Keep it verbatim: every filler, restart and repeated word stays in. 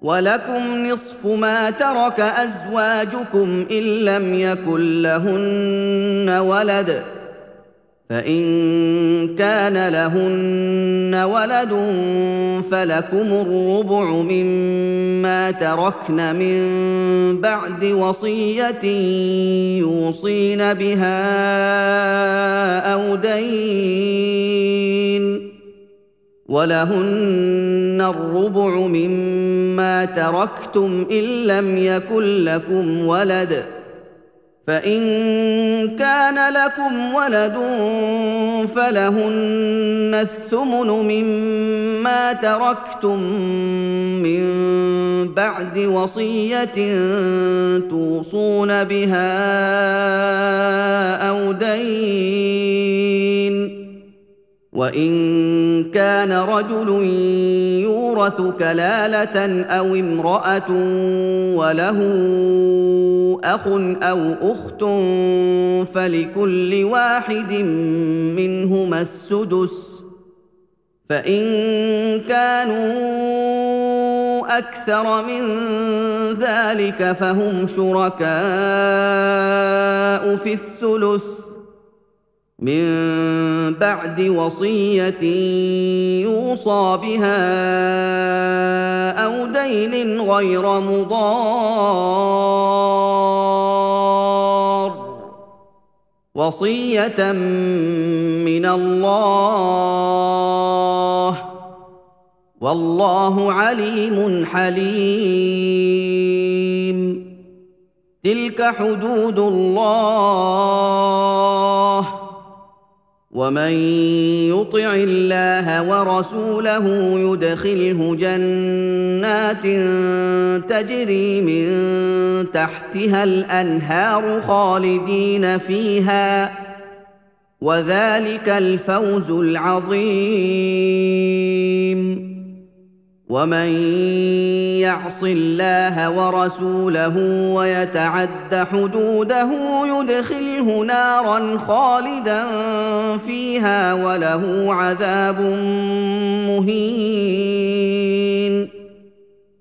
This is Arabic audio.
ولكم نصف ما ترك أزواجكم إن لم يكن لهن ولد، فإن كان لهن ولد فلكم الربع مما تركن من بعد وصية يوصين بها أو دين، ولهن الربع مما تركتم إن لم يكن لكم ولد، فإن كان لكم ولد فلهن الثمن مما تركتم من بعد وصية توصون بها أو دين، وإن كان رجل يورث كلالة أو امرأة وله أخ أو أخت فلكل واحد منهما السدس، فإن كانوا أكثر من ذلك فهم شركاء في الثلث من بعد وصية يوصى بها أو دين غير مضار، وصية من الله، والله عليم حليم. تلك حدود الله، ومن يطع الله ورسوله يدخله جنات تجري من تحتها الأنهار خالدين فيها، وذلك الفوز العظيم. ومن يعص الله ورسوله ويتعد حدوده يدخله نارا خالدا فيها وله عذاب مهين.